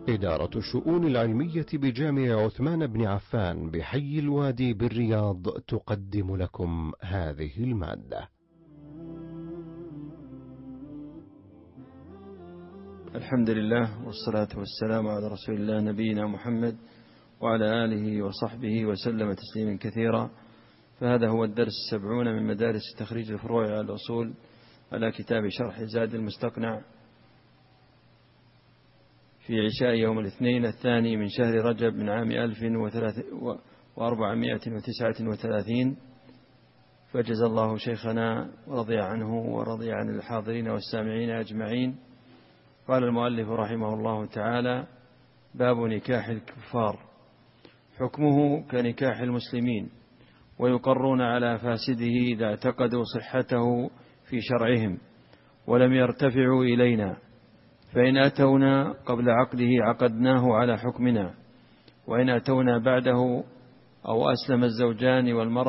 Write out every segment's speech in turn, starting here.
إدارة الشؤون العلمية بجامع عثمان بن عفان بحي الوادي بالرياض تقدم لكم هذه المادة. الحمد لله والصلاة والسلام على رسول الله نبينا محمد وعلى آله وصحبه وسلم تسليما كثيرا. فهذا هو الدرس 70 من مدارس تخريج الفروع على الأصول على كتاب شرح زاد المستقنع في عشاء يوم الاثنين الثاني من شهر رجب من عام 1439. فجزا الله شيخنا ورضي عنه ورضي عن الحاضرين والسامعين أجمعين. قال المؤلف رحمه الله تعالى: باب نكاح الكفار. حكمه كنكاح المسلمين، ويقرون على فاسده إذا اعتقدوا صحته في شرعهم ولم يرتفعوا إلينا، فإن أتونا قبل عقده عقدناه على حكمنا، وإن أتونا بعده أو أسلم الزوجان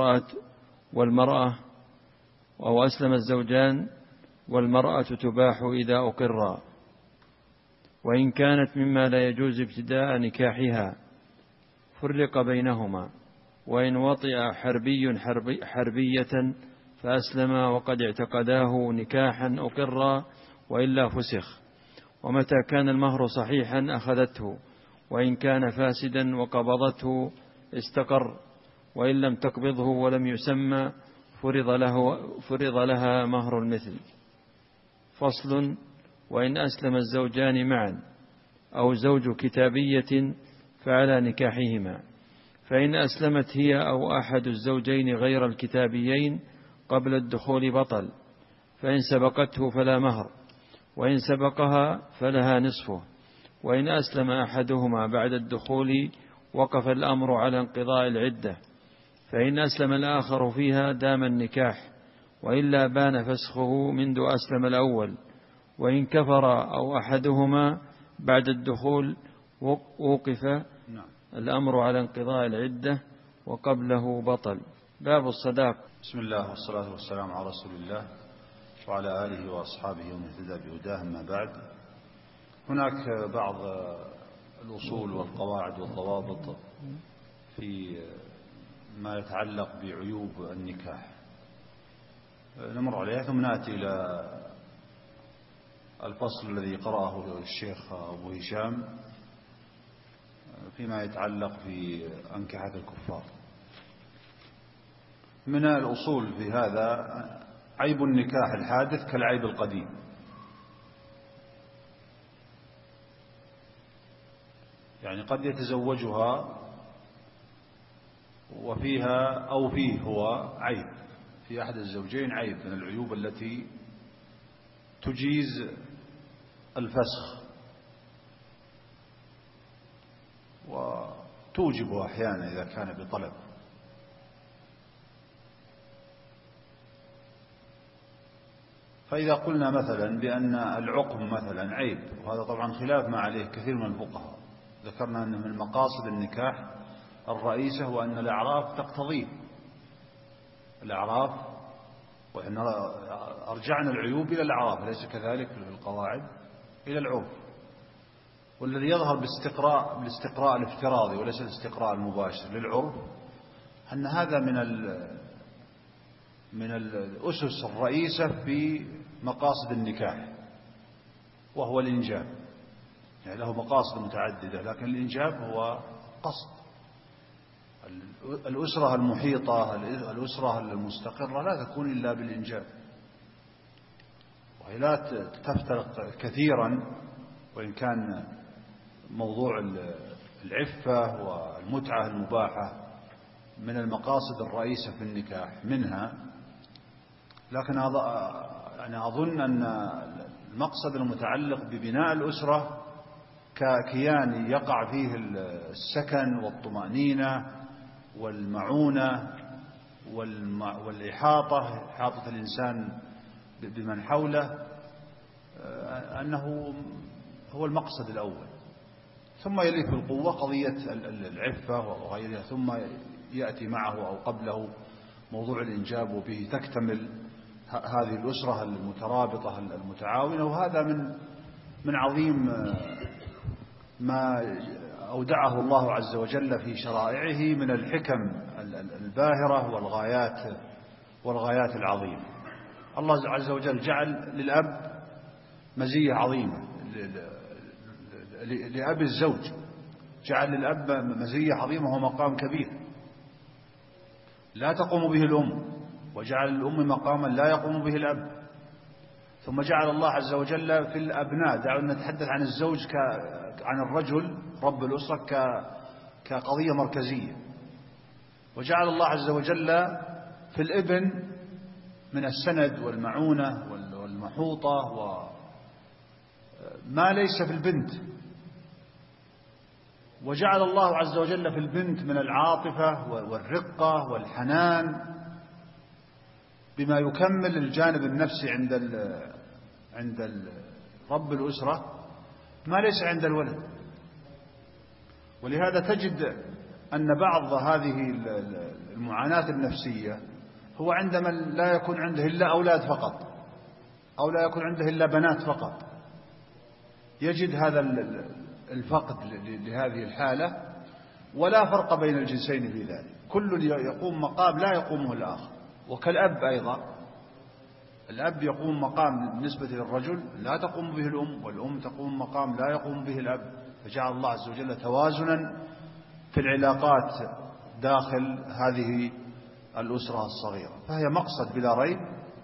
والمرأة تباح إذا أقرا، وإن كانت مما لا يجوز ابتداء نكاحها فرق بينهما، وإن وطئ حربية فأسلم وقد اعتقداه نكاحا أقرا وإلا فسخ. ومتى كان المهر صحيحا أخذته، وإن كان فاسدا وقبضته استقر، وإن لم تقبضه ولم يسمى فرض لها مهر المثل. فصل: وإن أسلم الزوجان معا أو زوج كتابية فعلى نكاحهما، فإن أسلمت هي أو أحد الزوجين غير الكتابيين قبل الدخول بطل، فإن سبقته فلا مهر، وإن سبقها فلها نصفه. وإن أسلم أحدهما بعد الدخول وقف الأمر على انقضاء العدة، فإن أسلم الآخر فيها دام النكاح، وإلا بان فسخه منذ أسلم الأول. وإن كفر أو أحدهما بعد الدخول وقف الأمر على انقضاء العدة وقبله بطل. باب الصداق. بسم الله والصلاة والسلام على رسول الله وعلى آله وأصحابه ومن اهتدى بهداه. أما بعد، هناك بعض الأصول والقواعد والضوابط في ما يتعلق بعيوب النكاح نمر عليها، ثم نأتي إلى الفصل الذي قرأه الشيخ أبو هشام فيما يتعلق في أنكحة الكفار. من الأصول في هذا عيب النكاح الحادث كالعيب القديم، يعني قد يتزوجها وفيها أو فيه هو عيب، في أحد الزوجين عيب من العيوب التي تجيز الفسخ وتوجبه أحيانا إذا كان بطلب. فإذا قلنا مثلا بأن العقم مثلا عيب، وهذا طبعا خلاف ما عليه كثير من الفقهاء، ذكرنا أن من مقاصد النكاح الرئيسة وأن الأعراف تقتضيه الأعراف، وإن أرجعنا العيوب إلى الأعراف، ليس كذلك في القواعد إلى العرف. والذي يظهر بالاستقراء الافتراضي وليس الاستقراء المباشر للعرف أن هذا من الأسس الرئيسة في مقاصد النكاح، وهو الإنجاب. يعني له مقاصد متعددة، لكن الإنجاب هو قصد. الأسرة المحيطة، الأسرة المستقرة لا تكون إلا بالإنجاب، وهي لا تفترق كثيرا. وإن كان موضوع العفة والمتعة المباحة من المقاصد الرئيسة في النكاح منها، لكن يعني أظن أن المقصد المتعلق ببناء الأسرة ككيان يقع فيه السكن والطمأنينة والمعونة والإحاطة، إحاطة الإنسان بمن حوله، أنه هو المقصد الأول. ثم يلي في القوة قضية العفة وغيرها، ثم يأتي معه أو قبله موضوع الإنجاب، وبه تكتمل هذه الأسرة المترابطة المتعاونة. وهذا من عظيم ما أودعه الله عز وجل في شرائعه من الحكم الباهرة والغايات العظيمة. الله عز وجل جعل للأب مزية عظيمة، لأب الزوج جعل للأب مزية عظيمة وهو مقام كبير لا تقوم به الأم، وجعل الأم مقاما لا يقوم به الأب. ثم جعل الله عز وجل في الأبناء، دعونا نتحدث عن الزوج عن الرجل رب الأسرة كقضية مركزية، وجعل الله عز وجل في الابن من السند والمعونة والمحوطة وما ليس في البنت، وجعل الله عز وجل في البنت من العاطفة والرقة والحنان بما يكمل الجانب النفسي عند رب الأسرة ما ليس عند الولد. ولهذا تجد أن بعض هذه المعاناة النفسية هو عندما لا يكون عنده إلا أولاد فقط، أو لا يكون عنده إلا بنات فقط، يجد هذا الفقد لهذه الحالة، ولا فرق بين الجنسين في ذلك، كل يقوم مقام لا يقومه الآخر. وكالأب أيضا، الأب يقوم مقام بالنسبة للرجل لا تقوم به الأم، والأم تقوم مقام لا يقوم به الأب، فجعل الله عز وجل توازنا في العلاقات داخل هذه الأسرة الصغيرة، فهي مقصد بلا ريب.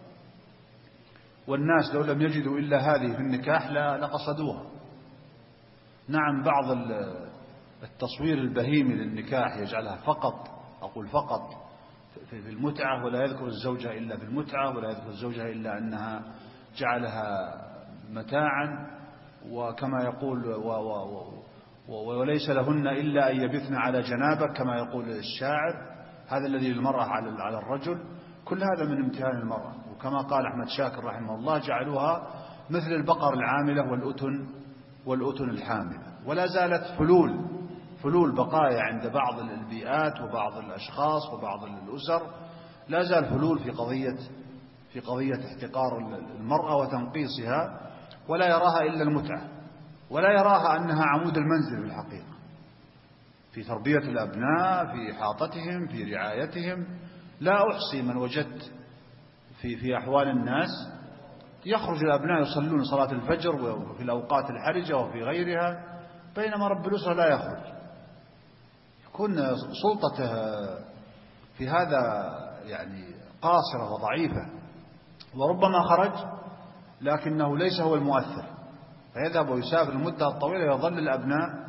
والناس لو لم يجدوا إلا هذه في النكاح لقصدوها. نعم، بعض التصوير البهيمي للنكاح يجعلها فقط، أقول فقط في المتعة، ولا يذكر الزوجة إلا في المتعة، ولا يذكر الزوجة إلا أنها جعلها متاعا، وكما يقول وليس لهن إلا أن يبثن على جنابك كما يقول الشاعر، هذا الذي للمرأة على الرجل. كل هذا من امتهان المرأة، وكما قال أحمد شاكر رحمه الله جعلوها مثل البقر العاملة والأتن الحاملة. ولا زالت فلول بقايا عند بعض البيئات وبعض الأشخاص وبعض الأسر، لا زال فلول في قضية احتقار المرأة وتنقيصها، ولا يراها إلا المتعة، ولا يراها أنها عمود المنزل في الحقيقة، في تربية الأبناء، في إحاطتهم، في رعايتهم. لا أحصي من وجدت في أحوال الناس يخرج الأبناء يصلون صلاة الفجر وفي الأوقات الحرجة وفي غيرها، بينما رب الأسرة لا يخرج، يكون سلطته في هذا يعني قاصرة وضعيفة، وربما خرج لكنه ليس هو المؤثر، فيذهب ويسافر المدة الطويلة، يظل الأبناء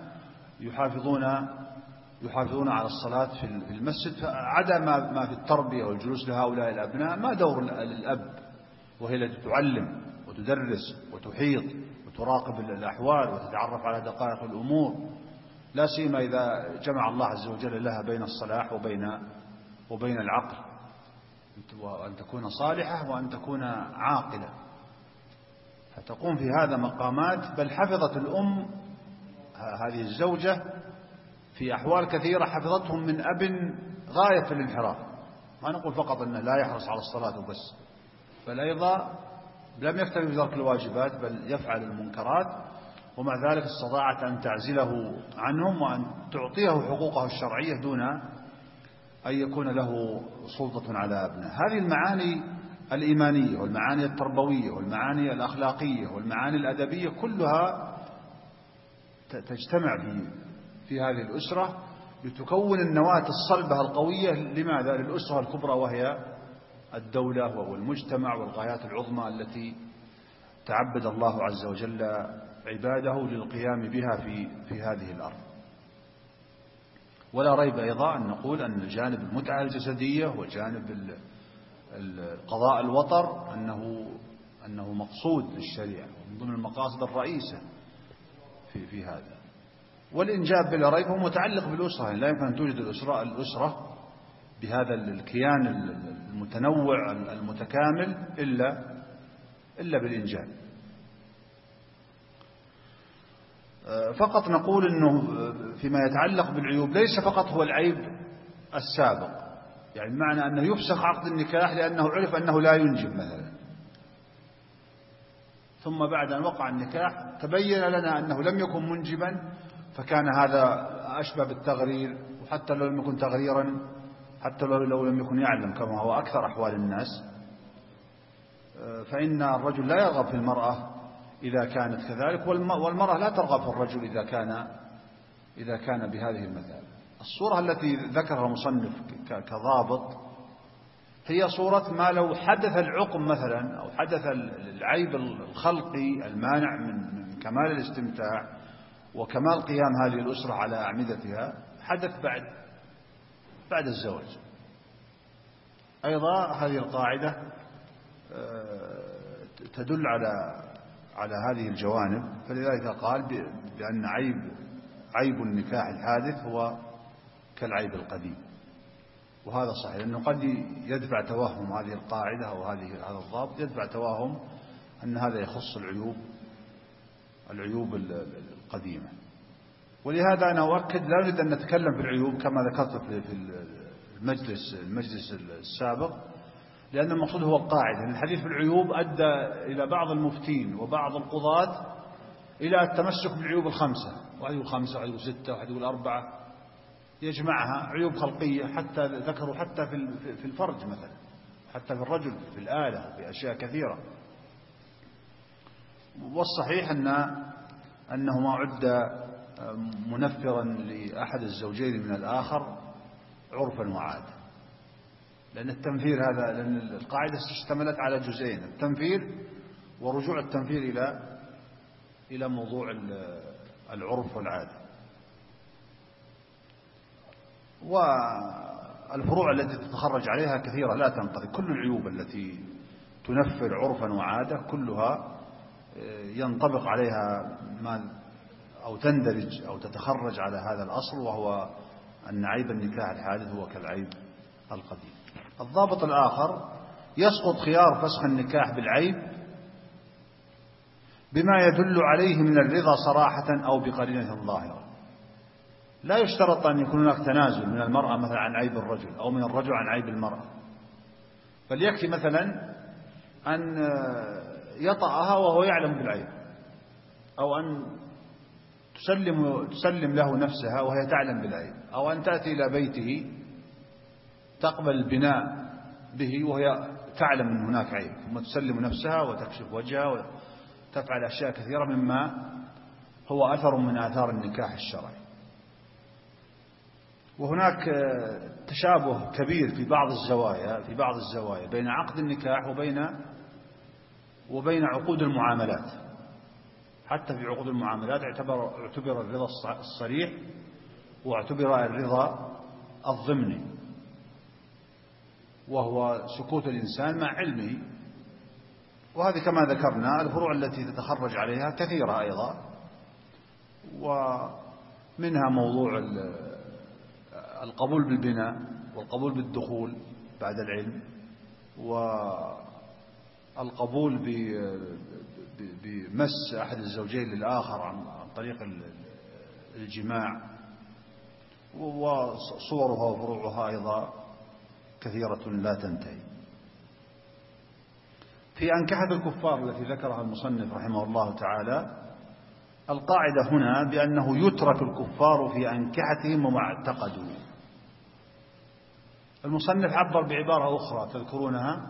يحافظون على الصلاة في المسجد. فعدا ما في التربية والجلوس لهؤلاء الأبناء، ما دور الأب وهي التي تعلم وتدرس وتحيط وتراقب الأحوال وتتعرف على دقائق الأمور، لا سيما إذا جمع الله عز وجل لها بين الصلاح وبين العقل، وأن تكون صالحة وأن تكون عاقلة، فتقوم في هذا مقامات. بل حفظت الأم هذه الزوجة في أحوال كثيرة، حفظتهم من أب غاية في الانحراف. ما نقول فقط أنه لا يحرص على الصلاة وبس، بل أيضا لم يكتفي بترك الواجبات، بل يفعل المنكرات، ومع ذلك استطاعت أن تعزله عنهم وأن تعطيه حقوقه الشرعية دون أن يكون له سلطة على أبنائه. هذه المعاني الإيمانية والمعاني التربوية والمعاني الأخلاقية والمعاني الأدبية كلها تجتمع في هذه الأسرة لتكون النواة الصلبة القوية. لماذا؟ للأسرة الكبرى، وهي الدولة والمجتمع والغايات العظمى التي تعبد الله عز وجل عباده للقيام بها في هذه الأرض. ولا ريب أيضا أن نقول أن جانب المتعة الجسدية وجانب قضاء الوطر أنه مقصود للشريعة ومن ضمن المقاصد الرئيسة في هذا. والإنجاب بلا ريب هو متعلق بالأسرة، يعني لا يمكن أن توجد الأسرة بهذا الكيان المتنوع المتكامل إلا بالإنجاب. فقط نقول أنه فيما يتعلق بالعيوب ليس فقط هو العيب السابق، يعني بمعنى أنه يفسخ عقد النكاح لأنه عرف أنه لا ينجب مثلا، ثم بعد أن وقع النكاح تبين لنا أنه لم يكن منجبا فكان هذا أشبه بالتغرير، وحتى لو لم يكن تغريرا، حتى لو لم يكن يعلم كما هو أكثر أحوال الناس، فإن الرجل لا يرغب في المرأة إذا كانت كذلك، والمرأة لا ترغب في الرجل إذا كان بهذه المثابة. الصورة التي ذكرها المصنف كضابط هي صورة ما لو حدث العقم مثلا، أو حدث العيب الخلقي المانع من كمال الاستمتاع وكمال قيام هذه الأسرة على أعمدتها، حدث بعد الزواج. أيضا هذه القاعدة تدل على هذه الجوانب، فلذلك قال بأن عيب النكاح الحادث هو كالعيب القديم، وهذا صحيح، لأنه قد يدفع توهم هذه القاعدة أو هذا الضابط، يدفع توهم أن هذا يخص العيوب القديمة. ولهذا أنا أؤكد لا نريد أن نتكلم في العيوب كما ذكرت في المجلس السابق، لأن المقصود هو القاعدة. الحديث في العيوب أدى إلى بعض المفتين وبعض القضاة إلى التمسك بالعيوب الخمسة، واحد يقول 5 واحد يقول 6 واحد يقول 4، يجمعها عيوب خلقية، حتى ذكروا حتى في الفرج مثلا، حتى في الرجل، في الآلة، في أشياء كثيرة. والصحيح أنه ما عد منفرا لأحد الزوجين من الآخر عرفا وعادة، لأن التنفير هذا، لأن القاعدة اشتملت على جزئين: التنفير ورجوع التنفير إلى موضوع العرف والعادة. والفروع التي تتخرج عليها كثيرة لا تنقضي، كل العيوب التي تنفر عرفا وعادة كلها ينطبق عليها أو تندرج أو تتخرج على هذا الأصل، وهو أن عيب النكاح الحادث هو كالعيب القديم. الضابط الآخر: يسقط خيار فسخ النكاح بالعيب بما يدل عليه من الرضا صراحة أو بقرينة ظاهرة. لا يشترط أن يكون هناك تنازل من المرأة مثلا عن عيب الرجل، أو من الرجل عن عيب المرأة، بل يكفي مثلا أن يطأها وهو يعلم بالعيب، أو أن تسلم له نفسها وهي تعلم بالعيب، أو أن تأتي إلى بيته تقبل البناء به وهي تعلم أن هناك عيب، ثم تسلم نفسها وتكشف وجهها وتفعل أشياء كثيرة مما هو أثر من آثار النكاح الشرعي. وهناك تشابه كبير في بعض الزوايا بين عقد النكاح وبين عقود المعاملات. حتى في عقود المعاملات اعتبر الرضا الصريح واعتبر الرضا الضمني، وهو سكوت الإنسان مع علمه. وهذه كما ذكرنا الفروع التي تتخرج عليها كثيرة أيضا، ومنها موضوع القبول بالبناء والقبول بالدخول بعد العلم، والقبول بمس أحد الزوجين للآخر عن طريق الجماع، وصورها وفروعها أيضا كثيرة لا تنتهي. في أنكحة الكفار التي ذكرها المصنف رحمه الله تعالى، القاعدة هنا بأنه يترك الكفار في أنكحتهم وما اعتقدوا. المصنف عبر بعبارة أخرى تذكرونها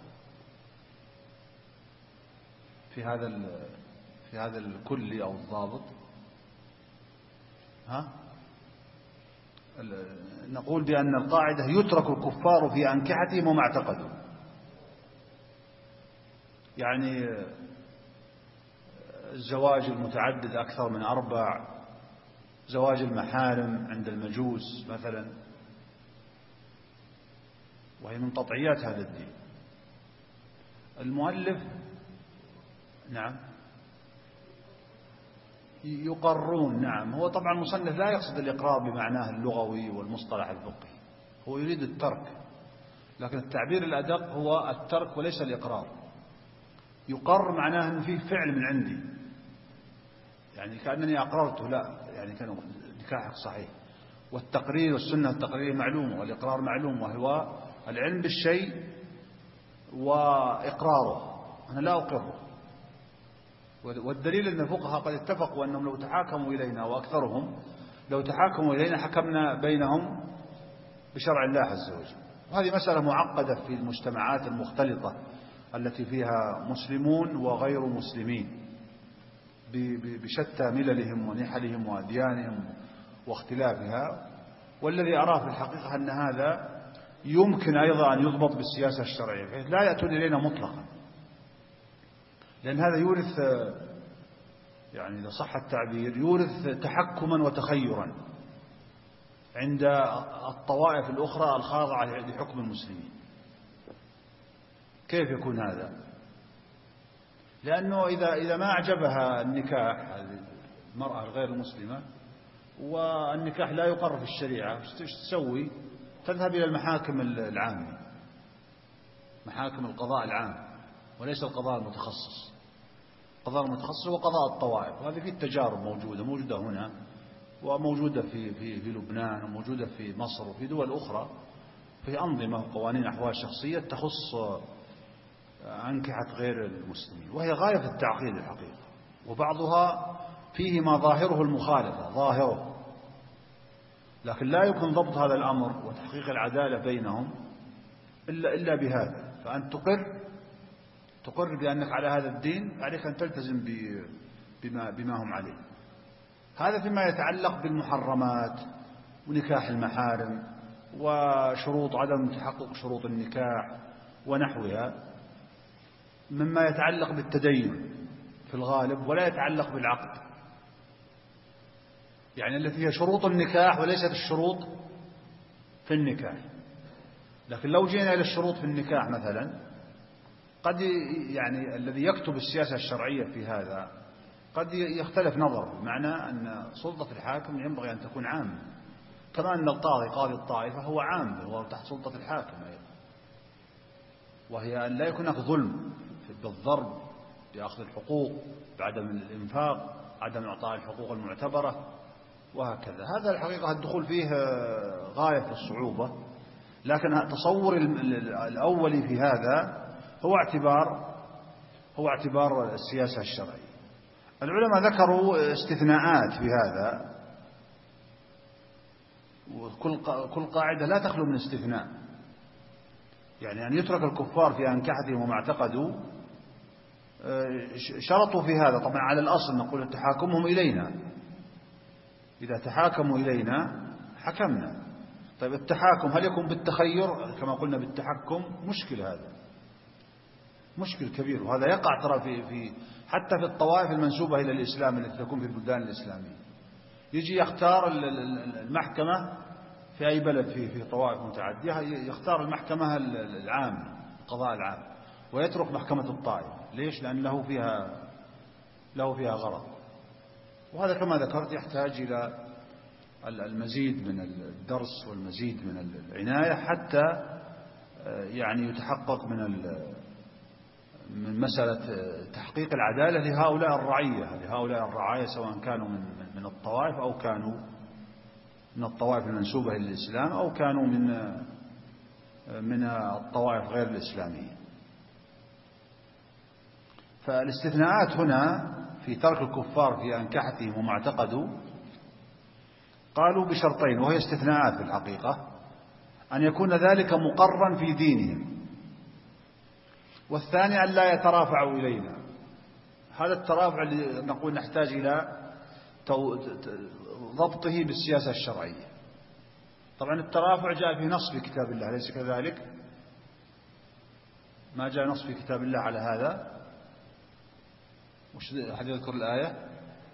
في هذا الكلي أو الضابط. نقول بأن القاعدة يترك الكفار في أنكحتهم وما اعتقدوا، يعني الزواج المتعدد أكثر من 4، زواج المحارم عند المجوس مثلا، وهي من قطعيات هذا الدين. المؤلف نعم يقرون، نعم، هو طبعا المصنف لا يقصد الإقرار بمعناه اللغوي والمصطلح الفقهي، هو يريد الترك، لكن التعبير الأدق هو الترك وليس الإقرار. يقر معناه أن فيه فعل من عندي، يعني كأنني أقررته، لا، يعني كان نكاحك صحيح. والتقرير والسنة التقريرية معلومة، والإقرار معلوم، وهو العلم بالشيء وإقراره. أنا لا أقره، والدليل أن الفقهاء قد اتفقوا أنهم لو تحاكموا إلينا، وأكثرهم لو تحاكموا إلينا حكمنا بينهم بشرع الله عز وجل. وهذه مسألة معقدة في المجتمعات المختلطة التي فيها مسلمون وغير مسلمين بشتى مللهم ونحلهم وأديانهم واختلافها. والذي أراه في الحقيقة أن هذا يمكن أيضا أن يضبط بالسياسة الشرعية، بحيث لا يأتون إلينا مطلقا، لأن هذا يورث، يعني إذا صح التعبير، يورث تحكما وتخيرا عند الطوائف الأخرى الخاضعة لحكم المسلمين. كيف يكون هذا؟ لأنه إذا ما أعجبها النكاح، المرأة الغير المسلمة، والنكاح لا يقر في الشريعة، ايش تسوي؟ تذهب إلى المحاكم العامة، محاكم القضاء العام، وليس القضاء المتخصص. القضاء المتخصص هو قضاء الطوائف، وهذه فيه التجارب موجودة هنا، وموجودة في لبنان، وموجودة في مصر، وفي دول أخرى، في أنظمة وقوانين أحوال شخصية تخص أنكحة غير المسلمين، وهي غاية في التعقيد الحقيقة. وبعضها فيه ما ظاهره المخالفة، ظاهره، لكن لا يمكن ضبط هذا الأمر وتحقيق العدالة بينهم إلا بهذا. فأن تقر بأنك على هذا الدين، عليك أن تلتزم بما هم عليه. هذا فيما يتعلق بالمحرمات ونكاح المحارم وشروط عدم تحقق شروط النكاح ونحوها، مما يتعلق بالتدين في الغالب، ولا يتعلق بالعقد، يعني التي هي شروط النكاح وليست الشروط في النكاح. لكن لو جينا إلى الشروط في النكاح مثلا، قد يعني الذي يكتب السياسة الشرعية في هذا قد يختلف نظره، بمعنى أن سلطة الحاكم ينبغي أن تكون عامة، كما أن القاضي قاضي الطائفة هو عام، هو تحت سلطة الحاكم أيضا، وهي أن لا يكون هناك ظلم بالضرب، بأخذ الحقوق، بعدم الإنفاق، عدم إعطاء الحقوق المعتبرة، وهكذا. هذا الحقيقة الدخول فيه غاية في الصعوبة، لكن تصور الأولي في هذا هو اعتبار السياسة الشرعية. العلماء ذكروا استثناءات في هذا، وكل قاعدة لا تخلو من استثناء، يعني أن يترك الكفار في أنكحتهم وما اعتقدوا، شرطوا في هذا طبعا على الأصل، نقول تحاكمهم إلينا، إذا تحاكموا إلينا حكمنا. طيب التحاكم هل يكون بالتخير كما قلنا بالتحكم؟ مشكل، هذا مشكل كبير، وهذا يقع ترى في حتى في الطوائف المنسوبة إلى الإسلام التي تكون في البلدان الإسلامية. يجي يختار المحكمة في أي بلد في طوائف متعدية، يختار المحكمة العامة، القضاء العام، ويترك محكمة الطائفة. ليش؟ لأن له فيها غرض. وهذا كما ذكرت يحتاج إلى المزيد من الدرس والمزيد من العناية حتى يعني يتحقق من مسألة تحقيق العدالة لهؤلاء الرعاية، سواء كانوا من الطوائف أو كانوا من الطوائف المنسوبة إلى الإسلام أو كانوا من الطوائف غير الإسلامية. فالاستثناءات هنا في ترك الكفار في أنكحتهم وما اعتقدوا قالوا بشرطين، وهي استثناءات في الحقيقة: أن يكون ذلك مقرا في دينهم، والثاني أن لا يترافعوا إلينا. هذا الترافع اللي نقول نحتاج إلى ضبطه بالسياسة الشرعية. طبعا الترافع جاء في نص في كتاب الله، ليس كذلك؟ ما جاء نص في كتاب الله على هذا؟ وش أحد يذكر الآية؟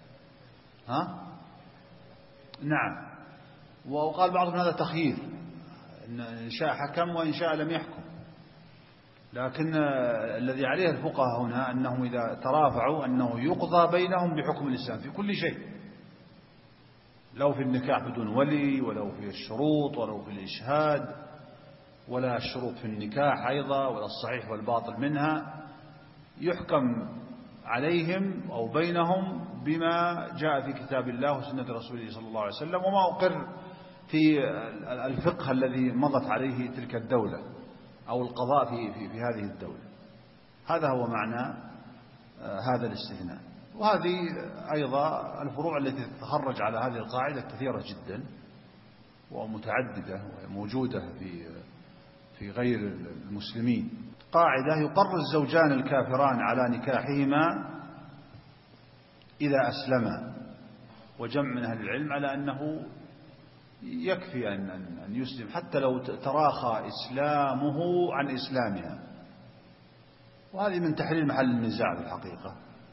نعم. وقال بعضهم هذا تخيير، إن شاء حكم وإن شاء لم يحكم. لكن الذي عليه الفقهاء هنا أنهم إذا ترافعوا أنه يقضى بينهم بحكم الإسلام في كل شيء، لو في النكاح بدون ولي، ولو في الشروط، ولو في الإشهاد، ولا الشروط في النكاح أيضا، ولا الصحيح والباطل منها، يحكم عليهم أو بينهم بما جاء في كتاب الله وسنة رسوله صلى الله عليه وسلم، وما أقر في الفقه الذي مضت عليه تلك الدولة أو القضاء في هذه الدولة. هذا هو معنى هذا الاستثناء. وهذه أيضا الفروع التي تتخرج على هذه القاعدة كثيرة جدا ومتعددة وموجودة في غير المسلمين. قاعدة: يقر الزوجان الكافران على نكاحهما إذا أسلما. وجمع من أهل العلم على أنه يكفي أن يسلم حتى لو تراخى إسلامه عن إسلامها، وهذه من تحليل محل النزاع في الحقيقة.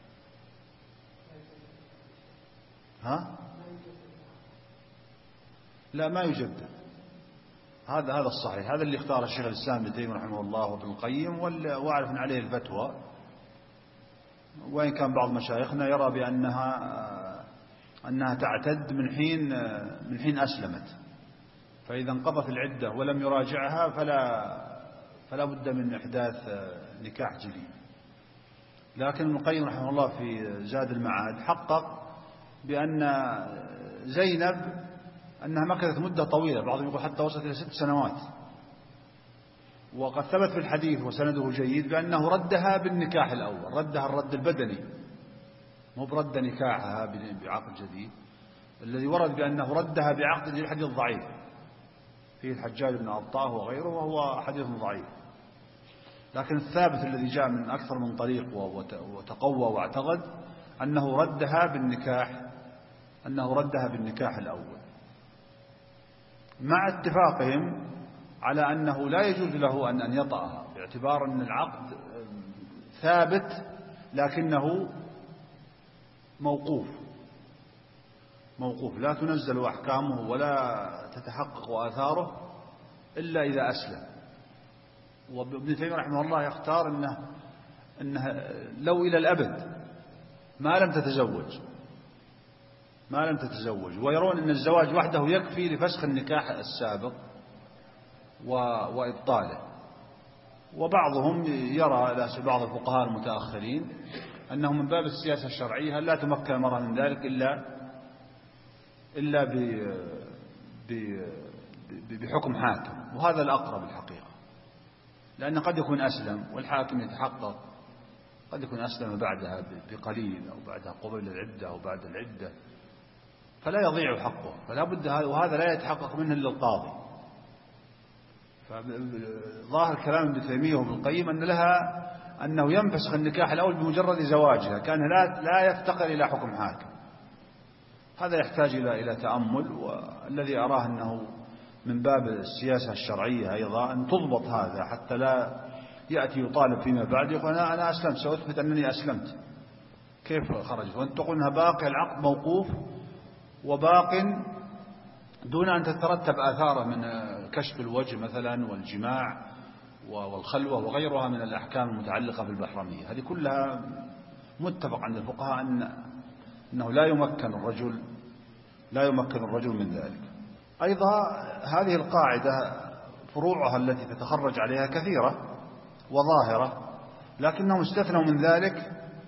لا، ما يجدد. هذا الصحيح، هذا اللي اختاره الشيخ الإسلام ابن تيمية رحمه الله وابن القيم، وأعرف أن عليه الفتوى، وإن كان بعض مشايخنا يرى أنها تعتد من حين أسلمت، فإذا انقضت العدة ولم يراجعها فلا بد من إحداث نكاح جديد. لكن ابن القيم رحمه الله في زاد المعاد حقق بأن زينب أنها مكثت مدة طويلة، بعضهم يقول حتى وصلت إلى 6 سنوات، وقد ثبت في الحديث وسنده جيد بأنه ردها بالنكاح الأول، ردها الرد البدني، مو برد نكاحها بعقد جديد. الذي ورد بأنه ردها بعقد جديد حديث ضعيف فيه الحجاج بن أبطاه وغيره، وهو حديث ضعيف. لكن الثابت الذي جاء من أكثر من طريق وتقوى واعتقد أنه ردها بالنكاح الأول، مع اتفاقهم على أنه لا يجوز له أن يطأها، باعتبار أن العقد ثابت لكنه موقوف، لا تنزل أحكامه ولا تتحقق آثاره إلا إذا أسلم. وابن تيمية رحمه الله يختار أنه لو إلى الأبد ما لم تتزوج، ويرون أن الزواج وحده يكفي لفسخ النكاح السابق وإبطاله. وبعضهم يرى، بعض الفقهاء المتأخرين، أنه من باب السياسة الشرعية لا تمكن المرأة من ذلك إلا بحكم حاكم، وهذا الأقرب الحقيقة، لأن قد يكون أسلم والحاكم يتحقق، قد يكون أسلم بعدها بقليل أو بعدها قبل العدة أو بعد العدة، فلا يضيع حقه، فلا بد، وهذا لا يتحقق منه إلا القاضي. فظاهر كلام ابن تيمية وابن القيم أنه ينفسخ النكاح الأول بمجرد زواجها، كان لا يفتقر إلى حكم حاكم. هذا يحتاج إلى تأمل، والذي أراه أنه من باب السياسة الشرعية أيضا أن تضبط هذا، حتى لا يأتي يطالب فيما بعد يقول أنا أسلمت، سأثبت أنني أسلمت، كيف خرجت؟ وأن تقول أنها باقي، العقد موقوف وباق دون أن تترتب آثاره من كشف الوجه مثلا والجماع والخلوة وغيرها من الأحكام المتعلقة بالمحرمية. هذه كلها متفق عند الفقهاء أنه لا يمكن الرجل من ذلك. أيضا هذه القاعدة فروعها التي تتخرج عليها كثيرة وظاهرة، لكنهم استثنوا من ذلك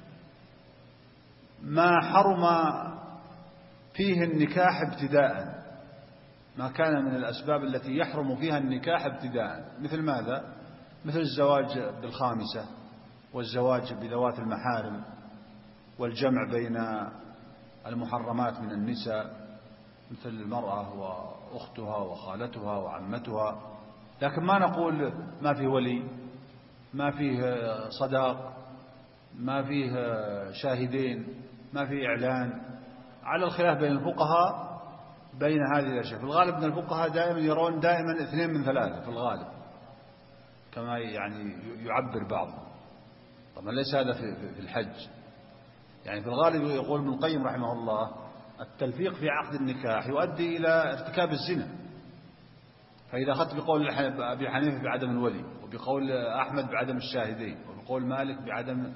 ما حرم فيه النكاح ابتداء، ما كان من الأسباب التي يحرم فيها النكاح ابتداء. مثل ماذا؟ مثل الزواج بالخامسة، والزواج بذوات المحارم، والجمع بين المحرمات من النساء مثل المرأة وأختها وخالتها وعمتها. لكن ما نقول ما فيه ولي، ما فيه صداق، ما فيه شاهدين، ما فيه إعلان، على الخلاف بين الفقهاء بين هذه الأشياء. في الغالب أن الفقهاء دائما يرون 2 من 3 في الغالب، كما يعني يعبر بعضهم. طبعا ليس هذا في الحج، يعني في الغالب يقول ابن القيم رحمه الله التلفيق في عقد النكاح يؤدي إلى ارتكاب الزنا. فإذا أخذت بقول أبي حنيفة بعدم الولي، وبقول أحمد بعدم الشاهدين، وبقول مالك بعدم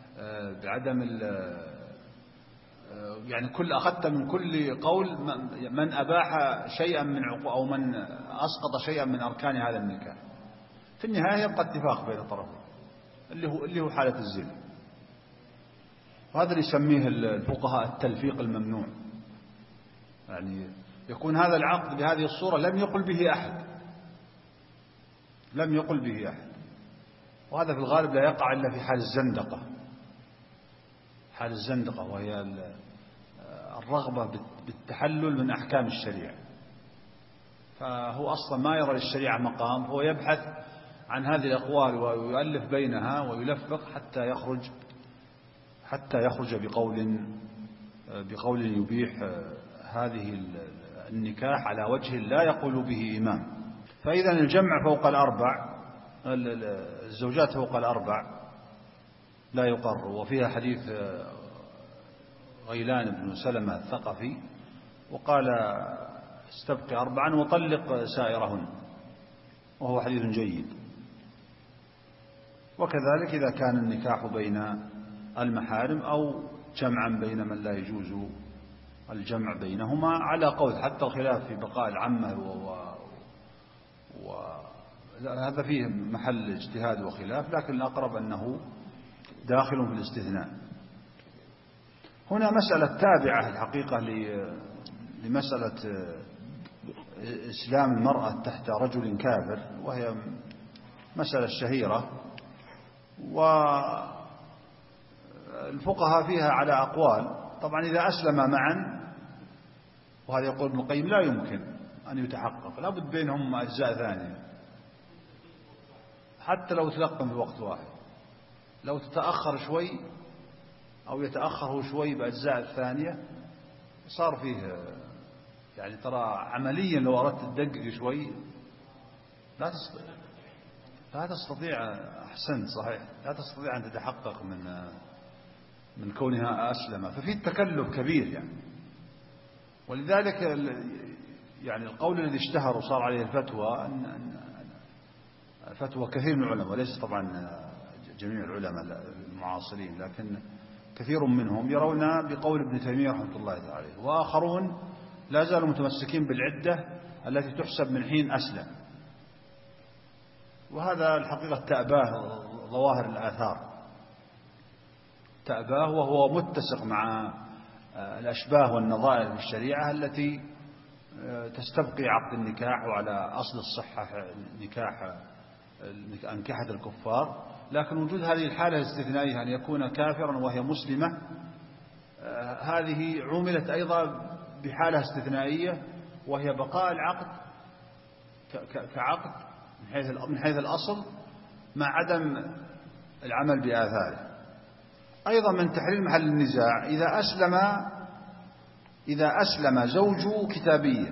يعني أخذت من كل قول من أباح شيئا من أو من أسقط شيئا من أركان هذا النكاح، في النهاية يبقى اتفاق بين الطرفين اللي هو حالة الزنا. وهذا اللي يسميه الفقهاء التلفيق الممنوع، يعني يكون هذا العقد بهذه الصورة لم يقل به أحد، وهذا في الغالب لا يقع إلا في حال الزندقة، حال الزندقة، وهي الرغبة بالتحلل من أحكام الشريعة. فهو أصلا ما يرى للشريعة مقام، هو يبحث عن هذه الأقوال ويؤلف بينها ويلفق حتى يخرج بقول يبيح هذه النكاح على وجه لا يقول به إمام. فإذا الجمع فوق الأربع، الزوجات فوق الأربع لا يقر. وفيها حديث غيلان بن سلمة الثقفي وقال استبقي 4 وطلق سائرهن، وهو حديث جيد. وكذلك إذا كان النكاح بين المحارم أو جمعا بين من لا يجوز الجمع بينهما، على قول حتى الخلاف في بقاء العمة هذا فيه محل اجتهاد وخلاف، لكن الأقرب أنه داخل في الاستثناء. هنا مسألة تابعة الحقيقة لمسألة إسلام المرأة تحت رجل كافر، وهي مسألة شهيرة، والفقهاء فيها على أقوال. طبعا إذا أسلم معا، وهذا يقول ابن القيم لا يمكن أن يتحقق، لا بد بينهم أجزاء ثانية، حتى لو تلقن في وقت واحد، لو تتأخر شوي أو يتأخر هو شوي بأجزاء الثانية صار فيه يعني ترى عمليا لو أردت تدقق شوي لا تستطيع. أحسنت صحيح، لا تستطيع أن تتحقق من كونها أسلم، ففي التكلف كبير يعني. ولذلك يعني القول الذي اشتهر وصار عليه الفتوى فتوى كثير من العلماء، وليس طبعا جميع العلماء المعاصرين، لكن كثير منهم يرون بقول ابن تيمية رحمة الله عليه، وآخرون لا زالوا متمسكين بالعدة التي تحسب من حين أسلم. وهذا الحقيقة تأباه ظواهر الآثار، تأباه، وهو متسق مع الأشباه والنظائر في الشريعة التي تستبقي عقد النكاح وعلى أصل الصحة نكاح أنكحة الكفار. لكن وجود هذه الحالة الاستثنائية أن يكون كافرا وهي مسلمة، هذه عملت أيضا بحالة استثنائية، وهي بقاء العقد كعقد من حيث الأصل مع عدم العمل بآثاره. أيضا من تحرير محل النزاع إذا أسلم زوج كتابية،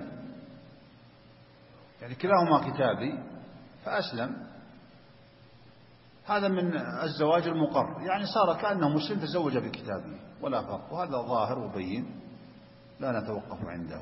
يعني كلاهما كتابي فأسلم، هذا من الزواج المقر، يعني صار كأنه مسلم تزوج بكتابه ولا فرق، وهذا ظاهر وبين لا نتوقف عنده.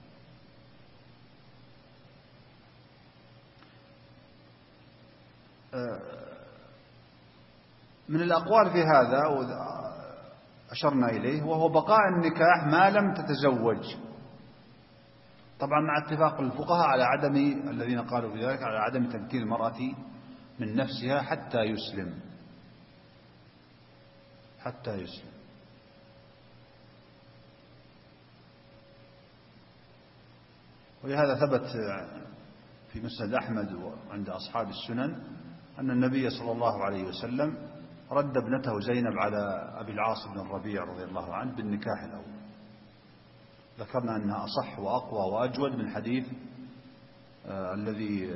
من الأقوال في هذا أشرنا إليه، وهو بقاء النكاح ما لم تتزوج، طبعا مع اتفاق الفقهاء على عدم، الذين قالوا بذلك، على عدم تمكين المرأة من نفسها حتى يسلم. ولهذا ثبت في مسند أحمد وعند أصحاب السنن أن النبي صلى الله عليه وسلم رد ابنته زينب على أبي العاص بن الربيع رضي الله عنه بالنكاح الأول. ذكرنا أنها أصح وأقوى وأجود من حديث الذي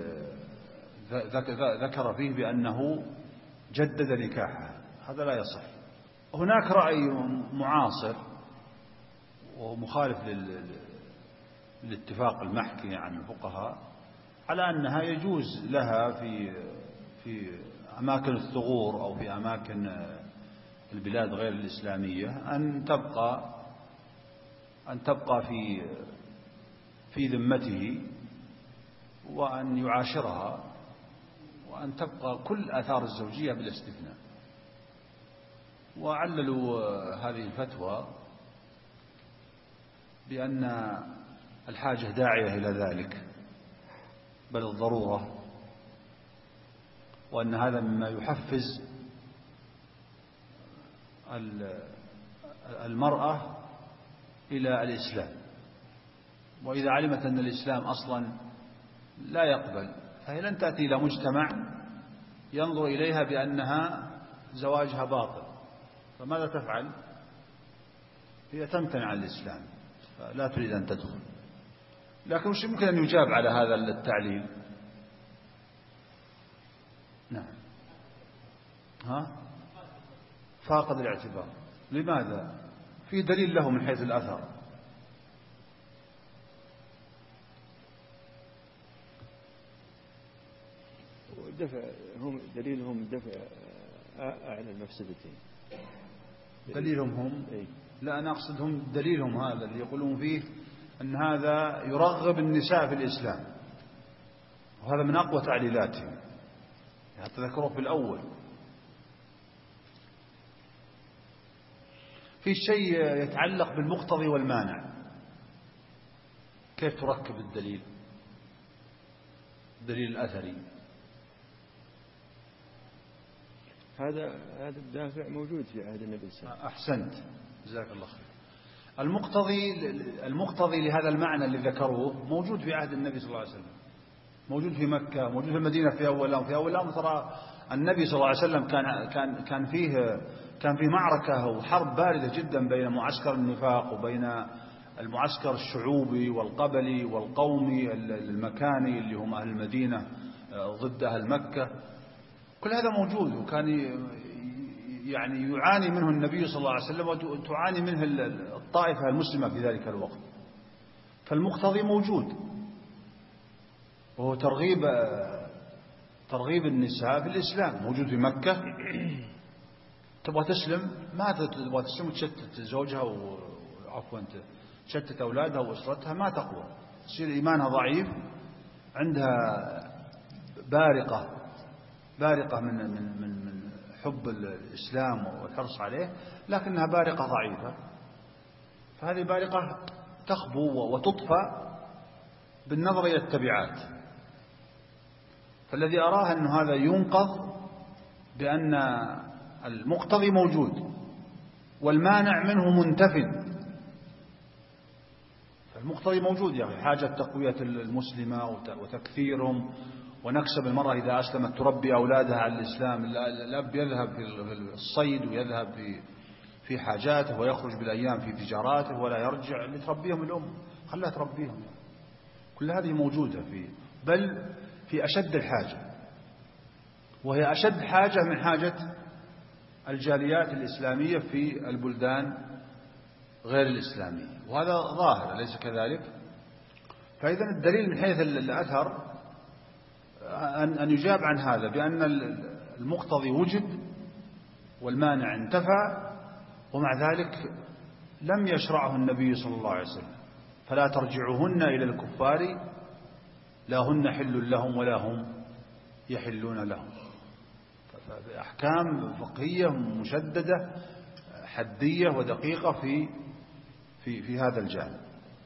ذكر فيه بأنه جدد نكاحها، هذا لا يصح. هناك رأي معاصر ومخالف للاتفاق المحكي عن الفقهاء على أنها يجوز لها في أماكن الثغور أو في أماكن البلاد غير الإسلامية أن تبقى في ذمته، وأن يعاشرها، وأن تبقى كل آثار الزوجية بلا استثناء. وعللوا هذه الفتوى بأن الحاجة داعية إلى ذلك، بل الضرورة، وأن هذا مما يحفز المرأة إلى الإسلام. وإذا علمت أن الإسلام أصلا لا يقبل، فهي لن تأتي إلى مجتمع ينظر إليها بأنها زواجها باطل، فماذا تفعل؟ هي تمتنع عن الإسلام لا تريد أن تدخل. لكن وش يمكن أن يجاب على هذا التعليل؟ نعم. فاقد الاعتبار. لماذا؟ في دليل له من حيث الأثر. دليلهم دفع أعلى المفسدتين. دليلهم هم؟ لا، أنا أقصدهم دليلهم هذا اللي يقولون فيه أن هذا يرغب النساء في الإسلام، وهذا من أقوى تعليلاتهم حتى ذكروه في الأول. في شيء يتعلق بالمقتضي والمانع، كيف تركب الدليل الأثري؟ هذا الدافع موجود في عهد النبي صلى الله عليه وسلم. أحسنت، جزاك الله خير. المقتضي لهذا المعنى اللي ذكروه موجود في عهد النبي صلى الله عليه وسلم، موجود في مكة، موجود في المدينة في أول الأمر. ترى النبي صلى الله عليه وسلم كان فيه معركة وحرب باردة جدا بين معسكر النفاق وبين المعسكر الشعوبي والقبلي والقومي المكاني اللي هم أهل المدينة ضد أهل مكة. كل هذا موجود، وكان يعني يعاني منه النبي صلى الله عليه وسلم وتعاني منه الطائفة المسلمة في ذلك الوقت. فالمقتضي موجود، وهو ترغيب النساء في الإسلام. موجود في مكة، تبغى تسلم ما تبغى تسلم وتشتت زوجها وعفوا تشتت أولادها وأسرتها، ما تقوى، تصير إيمانها ضعيف، عندها بارقة من حب الإسلام والحرص عليه، لكنها بارقة ضعيفة. فهذه بارقة تخبو وتطفى بالنظر إلى التبعات. فالذي أراه أن هذا ينقض بأن المقتضي موجود والمانع منه منتف. فالمقتضي موجود، يعني حاجة تقوية المسلمة وتكثيرهم، ونكسب المرأة إذا أسلمت تربي أولادها على الإسلام. الأب يذهب في الصيد ويذهب في حاجاته ويخرج بالأيام في تجاراته ولا يرجع، لتربيهم الأم، خلها تربيهم. كل هذه موجودة بل في أشد الحاجة، وهي أشد حاجة من حاجة الجاليات الإسلامية في البلدان غير الإسلامية، وهذا ظاهر أليس كذلك؟ فإذا الدليل من حيث الأثر أن يجاب عن هذا بأن المقتضي وجد والمانع انتفى، ومع ذلك لم يشرعه النبي صلى الله عليه وسلم. فلا ترجعوهن إلى الكفار لا هن حل لهم ولا هم يحلون لهم. أحكام فقهية مشددة حدية ودقيقة في هذا الجانب.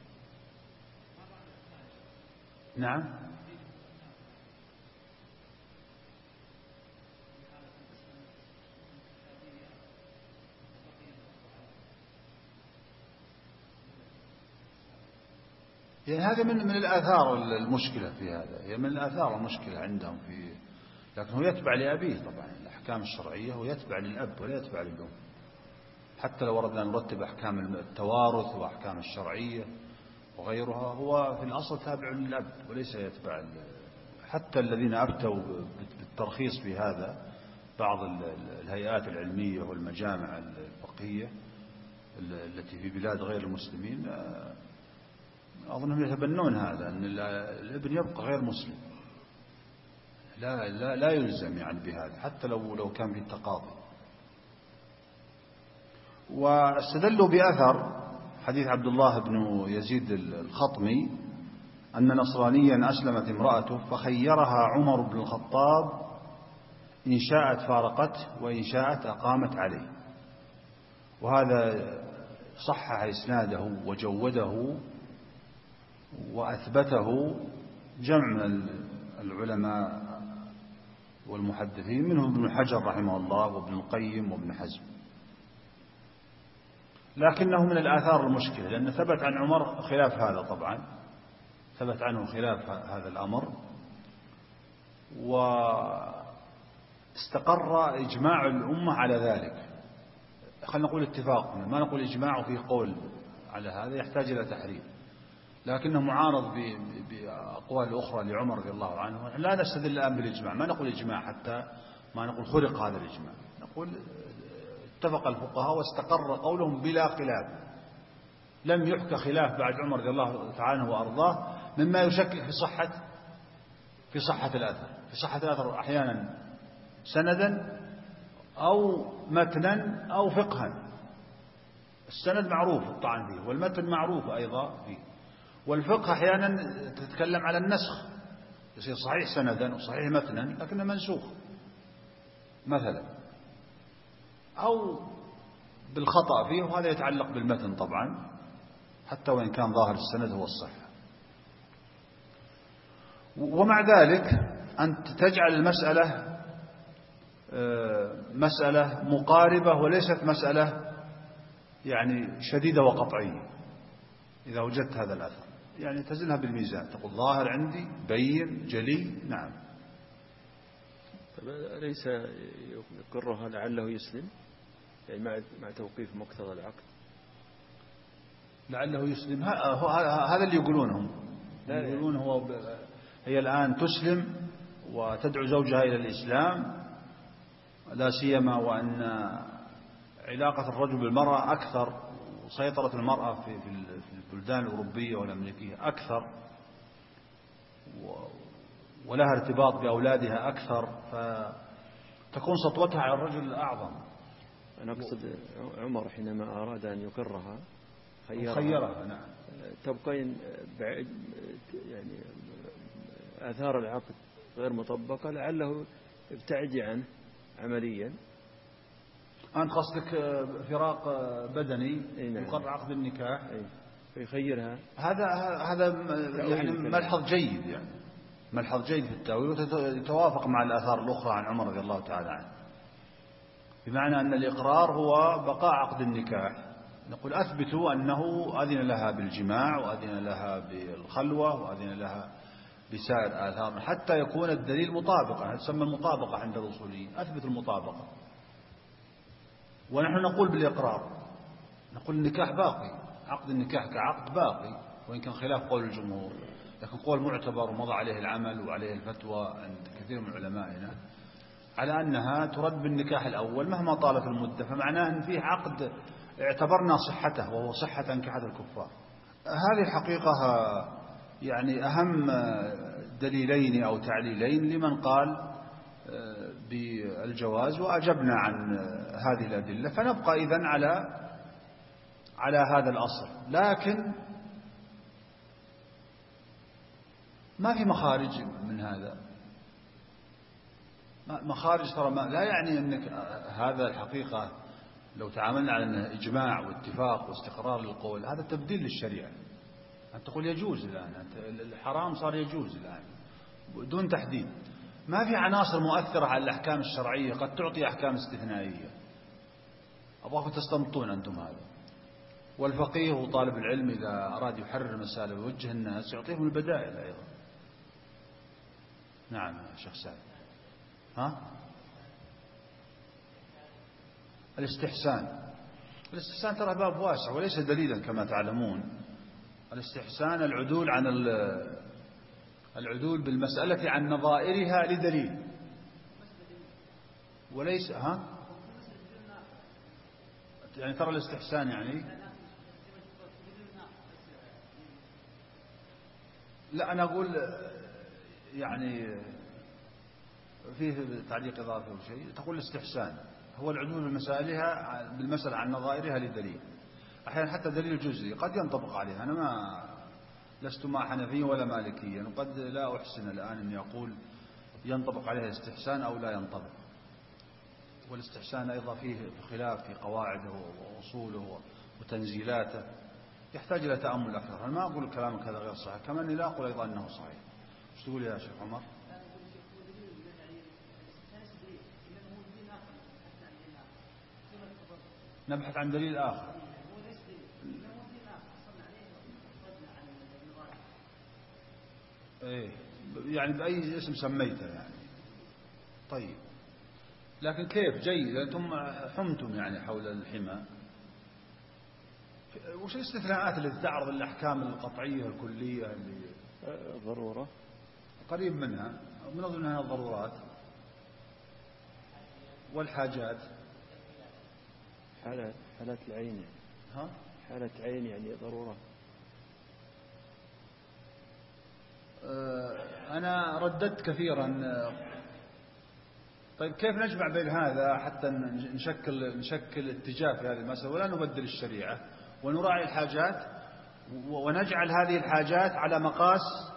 نعم. يعني هذا من الآثار المشكلة في هذا، هي من الآثار المشكلة عندهم لكن هو يتبع لأبيه طبعا الأحكام الشرعية، ويتبع للأب ولا يتبع للأم. حتى لو أردنا نرتب أحكام التوارث وأحكام الشرعية وغيرها، هو في الأصل تابع للأب وليس يتبع. حتى الذين أفتوا بالترخيص في هذا، بعض الهيئات العلمية والمجامع الفقهية التي في بلاد غير المسلمين، أظنهم يتبنون هذا، أن الابن يبقى غير مسلم، لا يلزم يعني بهذا، حتى لو كان في تقاضي. واستدلوا بأثر حديث عبد الله بن يزيد الخطمي أن نصرانيا أسلمت امرأته فخيرها عمر بن الخطاب إن شاءت فارقته وإن شاءت أقامت عليه. وهذا صحح إسناده وجوده وأثبته جمع من العلماء والمحدثين، منهم ابن حجر رحمه الله وابن القيم وابن حزم. لكنه من الآثار المشكلة، لأن ثبت عن عمر خلاف هذا، طبعا ثبت عنه خلاف هذا الأمر، واستقر إجماع الأمة على ذلك، خلينا نقول اتفاق، ما نقول إجماع وفيه قول على هذا يحتاج إلى تحريم، لكنه معارض بأقوال أخرى لعمر رضي الله عنه. لا نستدل الآن بالإجماع، ما نقول إجماع حتى ما نقول خرق هذا الإجماع، نقول اتفق الفقهاء واستقر قولهم بلا خلاف، لم يحكى خلاف بعد عمر رضي الله تعالى عنه وأرضاه مما يشكك في صحة الأثر، في صحة الأثر أحيانا سندا أو متنا أو فقها. السند معروف الطعن فيه، والمتن معروف أيضا فيه، والفقه أحيانا تتكلم على النسخ، يصير صحيح سندا وصحيح متنا لكنه منسوخ مثلا، أو بالخطأ فيه، وهذا يتعلق بالمتن طبعا حتى وإن كان ظاهر السند هو الصحة. ومع ذلك أنت تجعل المسألة مسألة مقاربة وليست مسألة يعني شديدة وقطعية. إذا وجدت هذا الأثر يعني تزنها بالميزان، تقول ظاهر عندي بين جلي. نعم. ليس يقرها لعله يسلم، يعني مع توقيف مقتضى العقد لعله يسلم. هذا اللي يقولونهم، يقولون هي الآن تسلم وتدعو زوجها إلى الإسلام، لا سيما وأن علاقة الرجل بالمرأة أكثر، وسيطرة المرأة في البلدان الأوروبية والأمريكية أكثر، ولها ارتباط بأولادها أكثر، فتكون سطوتها على الرجل أعظم. أنا أقصد عمر حينما أراد أن يقرها خيرها. نعم. تبقين بعد يعني آثار العقد غير مطبقة، لعله ابتعدي عنه عمليا. أنت قصدك فراق بدني يقر عقد النكاح ويخيرها. هذا يعني ملحظ جيد، يعني ملحظ جيد في التأويل، ويتوافق مع الآثار الأخرى عن عمر رضي الله تعالى عنه، بمعنى أن الإقرار هو بقاء عقد النكاح. نقول أثبتوا أنه أذن لها بالجماع وأذن لها بالخلوة وأذن لها بسائر آثار حتى يكون الدليل مطابقا، تسمى المطابقة عند الأصوليين، أثبت المطابقة. ونحن نقول بالإقرار، نقول النكاح باقي، عقد النكاح كعقد باقي، وإن كان خلاف قول الجمهور، لكن قول معتبر ومضى عليه العمل وعليه الفتوى عند كثير من علمائنا على أنها ترد بالنكاح الأول مهما طالت المدة، فمعناه أن فيه عقد اعتبرنا صحته وهو صحة أنكحة الكفار. هذه الحقيقة يعني أهم دليلين أو تعليلين لمن قال بالجواز، وأجبنا عن هذه الأدلة، فنبقى إذن على هذا الأصل. لكن ما في مخارج من هذا، مخارج ترى لا يعني أنك هذا الحقيقة لو تعاملنا على أنه إجماع واتفاق واستقرار للقول، هذا تبديل للشريعة. أنت تقول يجوز الآن، الحرام صار يجوز الآن بدون تحديد. ما في عناصر مؤثرة على الأحكام الشرعية، قد تعطي أحكام استثنائية. أبغاكم تستنبطون أنتم هذا. والفقيه وطالب العلم إذا أراد يحرر مسألة ويوجه الناس يعطيهم البدائل أيضا. نعم يا شيخ سعد. الاستحسان ترى باب واسع وليس دليلا كما تعلمون. الاستحسان العدول بالمسألة عن نظائرها لدليل، وليس يعني ترى الاستحسان يعني لا، أنا أقول يعني فيه تعليق إضافي أو شيء، تقول الاستحسان هو العدول بالمسألة عن نظائرها لدليل. أحيانا حتى دليل جزئي قد ينطبق عليها. أنا لست مع حنفيا ولا مالكيا، وقد لا أحسن الآن أن يقول ينطبق عليها الاستحسان أو لا ينطبق. والاستحسان أيضا فيه خلاف في قواعده وأصوله وتنزيلاته، يحتاج إلى تأمل أكثر. أنا ما أقول كلامك هذا غير صحيح، كما أني لا أقول أيضا أنه صحيح. ايش تقول يا شيخ عمر؟ نبحث عن دليل آخر. إيه يعني بأي اسم سميته يعني. طيب لكن كيف جيد أنتم حمتم يعني حول الحمى. وش الاستثناءات التي تعرض الأحكام القطعية الكلية اللي ضرورة قريب منها من ضمنها الضرورات والحاجات؟ حالات العين يعني. ها؟ حالة عين يعني ضرورة. أنا رددت كثيرا. طيب كيف نجمع بين هذا حتى نشكل اتجاه في هذه المسألة ولا نبدل الشريعة ونراعي الحاجات ونجعل هذه الحاجات على مقاس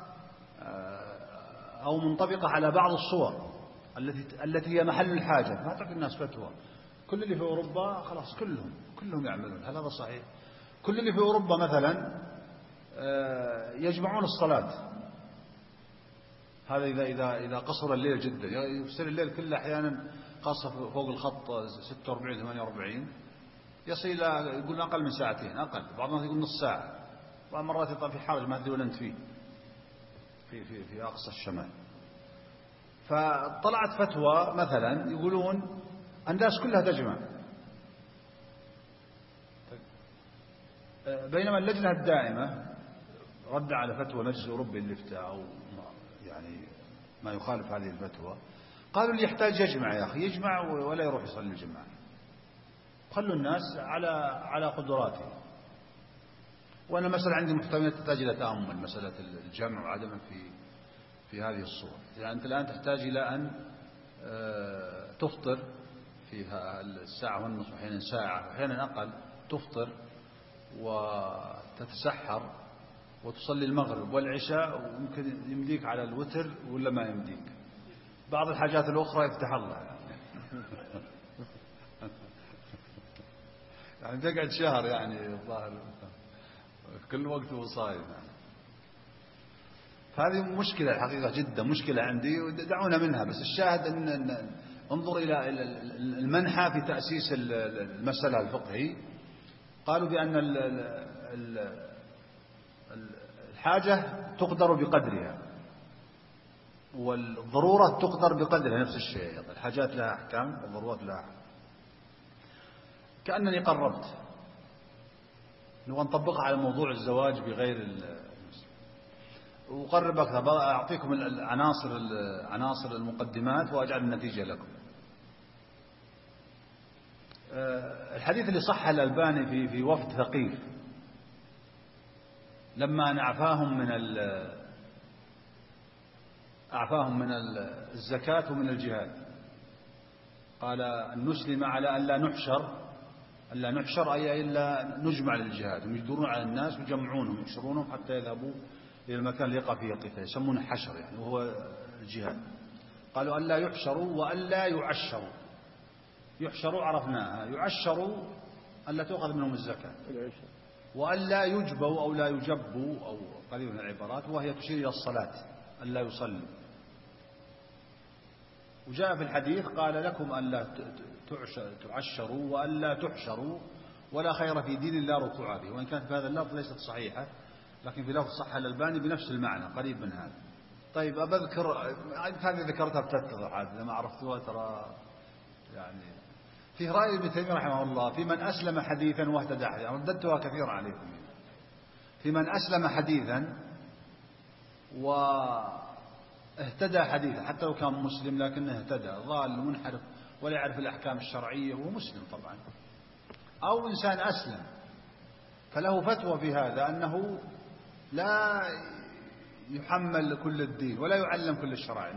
أو منطبقة على بعض الصور التي هي محل الحاجة. ما تعطي الناس فتوى كل اللي في أوروبا خلاص كلهم يعملون. هل هذا صحيح؟ كل اللي في أوروبا مثلا يجمعون الصلاة. هذا إذا قصر الليل جدا يصير الليل كله أحيانا خاصة فوق الخط 46 48 يصل إلى يقول أقل من ساعتين أقل. بعض الناس يقول نص ساعة. بعض المرات يطلع في حرج ما تدري ولا أنت فيه في أقصى الشمال. فطلعت فتوى مثلا يقولون الناس كلها تجمع. بينما اللجنة الدائمة رد على فتوى مجلس الأوروبي للإفتاء أو يعني ما يخالف هذه الفتوى قالوا اللي يحتاج يجمع يا أخي يجمع ولا يروح يصلي الجماعة. خلوا الناس على قدراته. وأنا مسألة عندي محتملة تحتاج إلى تأمل مسألة الجمع وعدمه في هذه الصورة. يعني أنت الآن تحتاج إلى أن تفطر في الساعة والنصف أحيانا ساعة أحيانا أقل تفطر وتتسحر وتصلي المغرب والعشاء ويمكن يمديك على الوتر ولا ما يمديك. بعض الحاجات الأخرى يفتح الله يعني تقعد شهر يعني الظاهر كل وقت وصايم يعني. فهذه مشكلة الحقيقة جدا مشكلة عندي ودعونا منها. بس الشاهد أن انظر إلى المنحى في تأسيس المسألة الفقهي. قالوا بأن الحاجة تقدر بقدرها والضرورة تقدر بقدرها نفس الشيء. الحاجات لها أحكام والضرورات لها أحكام. كأنني قربت نبغى نطبقها على موضوع الزواج بغير المسلم. وقرب أكثر أعطيكم عناصر المقدمات وأجعل النتيجة لكم. الحديث اللي صح الألباني في وفد ثقيف لما أن أعفاهم من الزكاة ومن الجهاد قال أن نسلم على أن لا نحشر أي إلا نجمع للجهاد. هم يدورون على الناس ويجمعونهم يحشرونهم حتى يذهبوا إلى المكان اللي يقع فيه القتال يسمونه حشر يعني وهو الجهاد. قالوا ألا يحشروا وألا يعشروا. يحشروا عرفناها. يعشروا ألا تؤخذ منهم الزكاة وألا يجبوا أو لا يجبوا أو قليل من العبارات وهي تشير إلى الصلاة ألا يصلوا. وجاء في الحديث قال لكم ألا تعشروا وألا تحشروا ولا خير في دين لا ركوع به. وإن كانت في هذا اللفظ ليست صحيحة لكن في لفظ صح الألباني بنفس المعنى قريب من هذا. طيب أبذكر هذه ذكرتها بتتضح عاد إذا ما عرفتوها ترى يعني. في رأي ابن تيمية رحمه الله في من أسلم حديثا واهتدى حديثا رددتها كثيرا عليكم. في من أسلم حديثا واهتدى حديثا حتى لو كان مسلم لكنه اهتدى ضال منحرف ولا يعرف الأحكام الشرعية وهو مسلم طبعا. أو إنسان أسلم فله فتوى في هذا أنه لا يحمل كل الدين ولا يعلم كل الشرائع.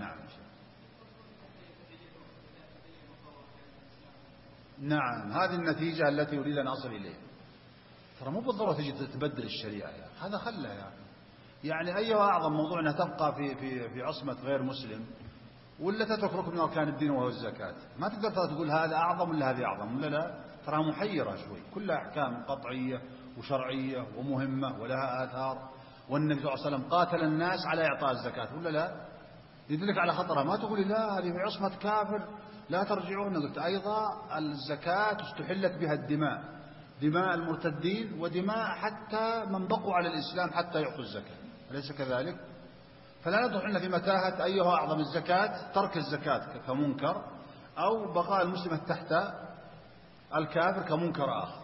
نعم هذه النتيجة التي أريد أن أصل إليها. ترى مو بالضرورة تجي تبدل الشريعة يعني. هذا خلها يعني أيها أعظم موضوع أنها تبقى في عصمة غير مسلم ولا تترك ركن من أركان الدين وهو الزكاة. ما تقدر تقول هذا أعظم ولا هذه أعظم ولا لا. ترى محيرة شوي كلها أحكام قطعية وشرعية ومهمة ولها آثار. والنبي صلى الله عليه وسلم قاتل الناس على إعطاء الزكاة ولا لا. يدلك على خطرها. ما تقولي لا هذه في عصمة كافر لا ترجعون. قلت أيضا الزكاة استحلت بها الدماء دماء المرتدين ودماء حتى من بقوا على الإسلام حتى يعطوا الزكاة أليس كذلك. فلا ندخلنا في متاهة أيها أعظم الزكاة ترك الزكاة كمنكر أو بقاء المسلمة تحت الكافر كمنكر آخر.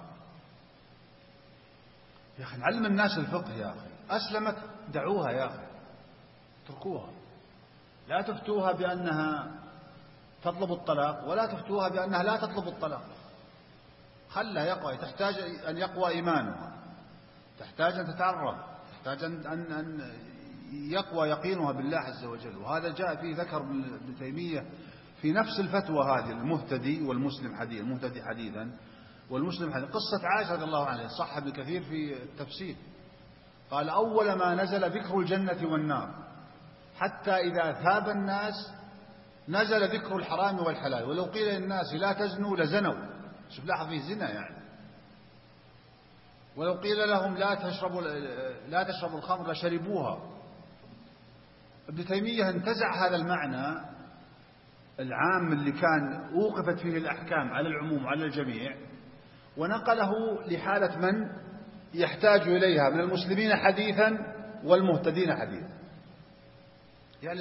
يا أخي نعلم الناس الفقه يا أخي. أسلمت دعوها يا أخي، اتركوها، لا تفتوها بأنها تطلب الطلاق ولا تفتوها بأنها لا تطلب الطلاق. خلها يقوى، تحتاج أن يقوى إيمانها، تحتاج أن تتعرف، تحتاج أن يقوى يقينها بالله عز وجل. وهذا جاء فيه ذكر ابن تيمية في نفس الفتوى هذه، المهتدي والمسلم حديث، المهتدي حديثا والمسلم حديثا، قصة عائشة رضي الله عنها صح ابن كثير في التفسير، قال أول ما نزل ذكر الجنة والنار حتى إذا ثاب الناس نزل ذكر الحرام والحلال، ولو قيل للناس لا تزنوا لزنوا. شوف لاحظ فيه زنا يعني. ولو قيل لهم لا تشربوا الخمر لشربوها. ابن تيمية انتزع هذا المعنى العام اللي كان أوقفت فيه الأحكام على العموم وعلى الجميع، ونقله لحالة من يحتاج إليها من المسلمين حديثا والمهتدين حديثا. يعني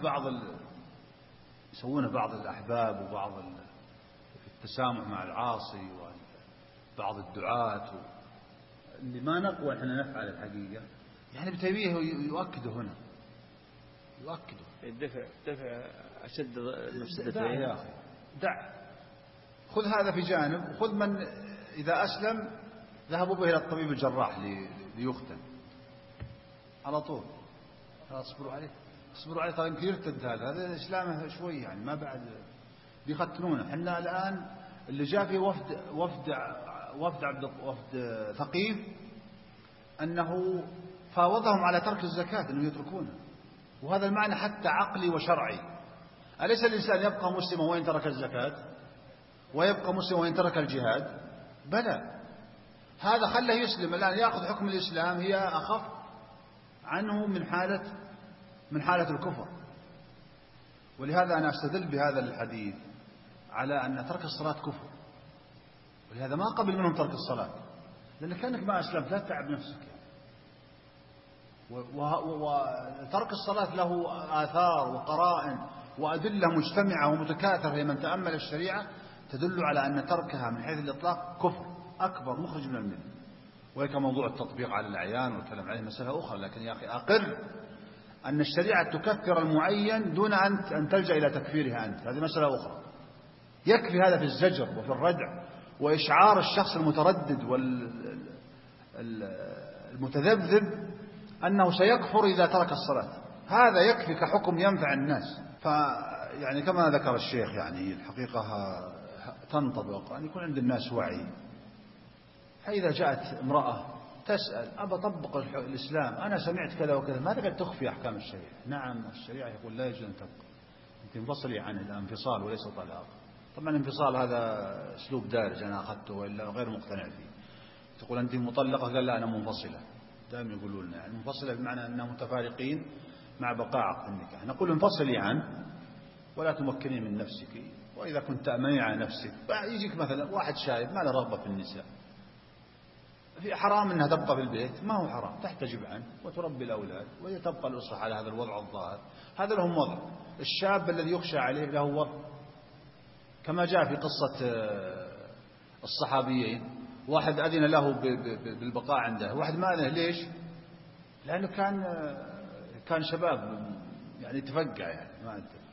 يسوونه بعض الأحباب وبعض التسامح مع العاصي وبعض الدعاة اللي ما نقوى احنا نفعل الحقيقة. يعني ابن تيمية يؤكده هنا، يؤكده الدفع أشد المفسدتين. دع يا أخي، دع، خذ هذا في جانب، وخذ من إذا أسلم ذهبوا به إلى الطبيب الجراح ليختن على طول. اصبروا عليه، اصبروا عليه، طيب يمكن يرتد هذا إسلامه شوي يعني، ما بعد بيختنونه. احنا الآن اللي جاء فيه وفد ثقيف أنه فاوضهم على ترك الزكاة، أنه يتركونه، وهذا المعنى حتى عقلي وشرعي. أليس الإنسان يبقى مسلما وإن ترك الزكاة، ويبقى مسلما وإن ترك الجهاد؟ بلى، هذا خله يسلم الآن، يأخذ حكم الإسلام، هي أخف عنه من حالة الكفر. ولهذا أنا أستدل بهذا الحديث على أن ترك الصلاة كفر، ولهذا ما قبل منهم ترك الصلاة، لأن كأنك ما أسلمت، لا تتعب نفسك. وترك الصلاة له آثار وقرائن وأدلة مجتمعة ومتكاثرة لمن تأمل الشريعة تدل على أن تركها من حيث الإطلاق كفر أكبر مخرج من الملة. وهيك موضوع التطبيق على الأعيان والكلام عليه مسألة أخرى، لكن يا أخي أقر أن الشريعة تكفر المعين دون أن تلجأ إلى تكفيرها أنت، هذه مسألة أخرى. يكفي هذا في الزجر وفي الردع وإشعار الشخص المتردد والمتذبذب أنه سيكفر إذا ترك الصلاة، هذا يكفي كحكم ينفع الناس. فيعني كما ذكر الشيخ، يعني الحقيقة تنطبق أن يكون عند الناس وعي. فإذا جاءت امرأة تسأل أبى أطبق الإسلام، أنا سمعت كذا وكذا، ما تقدر تخفي أحكام الشريعة. نعم الشريعة يقول لا يجوز أن تبقى، أنت انفصلي عن الانفصال وليس طلاق. طبعا الانفصال هذا أسلوب دارج أنا أخذته وإلا غير مقتنع فيه. تقول أنت مطلقة، قال لا أنا منفصلة، دائما يقولون لنا يعني منفصلة بمعنى أننا متفارقين مع بقاء عقد النكاح. نقول انفصلي عنه ولا تمكنين من نفسك، وإذا كنت تأمنين على نفسك. يجيك مثلا واحد شايب ما له رغبة في النساء، في حرام أنها تبقى في البيت، ما هو حرام، تحتجب عنه وتربي الأولاد وتبقى الأسرة على هذا الوضع الظاهر، هذا لهم وضع. الشاب الذي يخشى عليه له وضع، كما جاء في قصة الصحابيين، واحد أذن له بالبقاء عنده، واحد ما أذن. ليش؟ لأنه كان شباب يعني تفقع يعني ما أدري.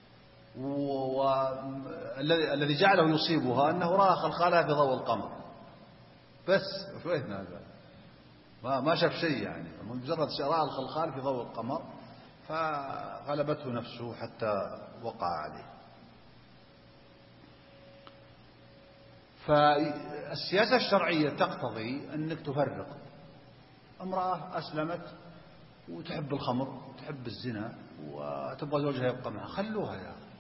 والذي جعله يصيبها أنه رأى خلخالها في ضوء القمر بس، وين هذا؟ ما شاف شيء يعني، مجرد رأى الخلخال في ضوء القمر فغلبته نفسه حتى وقع عليه. فالسياسة الشرعية تقتضي أنك تفرق. امرأة أسلمت وتحب الخمر وتحب الزنا وتبغى زوجها يبقى معها، خلوها يا أخي،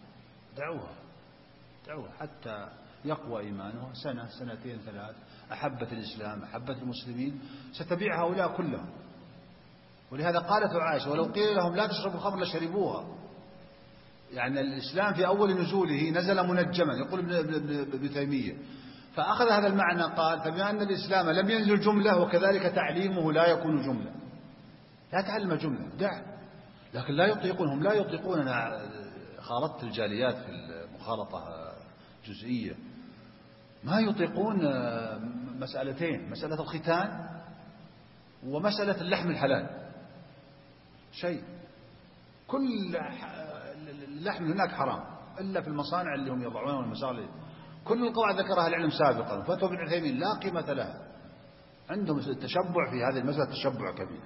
دعوها حتى يقوى إيمانها، سنة سنتين ثلاث، أحبت الإسلام أحبت المسلمين، ستبيع هؤلاء كلهم. ولهذا قالت عائشة ولو قيل لهم لا تشربوا الخمر لشربوها. يعني الإسلام في أول نزوله نزل منجما، يقول ابن تيمية، فأخذ هذا المعنى قال فبما أن الإسلام لم ينزل جملة وكذلك تعليمه لا يكون جملة. لا تعلم جملة، دع، لكن لا يطيقونهم، لا يطيقون خالطت الجاليات في المخالطة جزئية ما يطيقون مسألتين: مسألة الختان ومسألة اللحم الحلال. شيء كل اللحم هناك حرام إلا في المصانع اللي هم يضعونه والمسائل. كل القواعد ذكرها العلم سابقا، فتوى ابن عثيمين لا قيمة لها. عندهم التشبع في هذه المسألة تشبع كبير.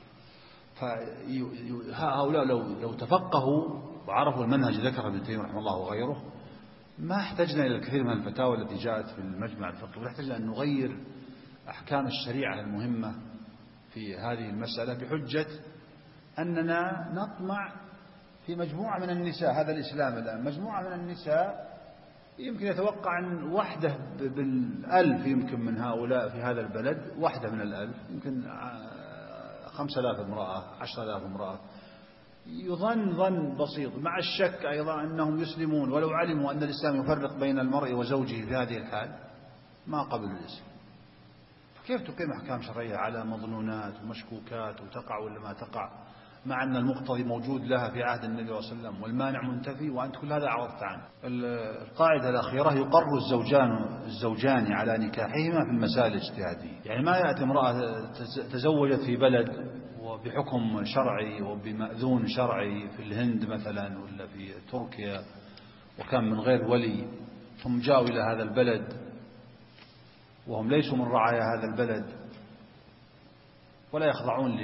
فهؤلاء لو تفقهوا وعرفوا المنهج ذكر ابن تيمية رحمه الله وغيره ما احتجنا إلى الكثير من الفتاوى التي جاءت في المجمع الفقهي، ولا احتجنا أن نغير أحكام الشريعة المهمة في هذه المسألة بحجة أننا نطمع في مجموعة من النساء. هذا الإسلام الآن مجموعة من النساء يمكن يتوقع أن واحدة بالألف يمكن من هؤلاء في هذا البلد، واحدة من الألف يمكن 5000 امرأة 10,000 امرأة، يظن ظن بسيط مع الشك أيضا أنهم يسلمون ولو علموا أن الإسلام يفرق بين المرء وزوجه في هذه الحال ما قبلوا الإسلام. فكيف تقيم أحكام شرعية على مظنونات ومشكوكات وتقع ولا ما تقع، مع أن المقتضي موجود لها في عهد النبي صلى الله عليه وسلم والمانع منتفي وأنت كل هذا أعرضت عنه؟ القاعدة الأخيرة: يقر الزوجان على نكاحهما في المسائل الاجتهادية. يعني ما يأتي امرأة تزوجت في بلد وبحكم شرعي وبمأذون شرعي في الهند مثلا ولا في تركيا وكان من غير ولي، ثم جاءوا إلى هذا البلد وهم ليسوا من رعايا هذا البلد ولا يخضعون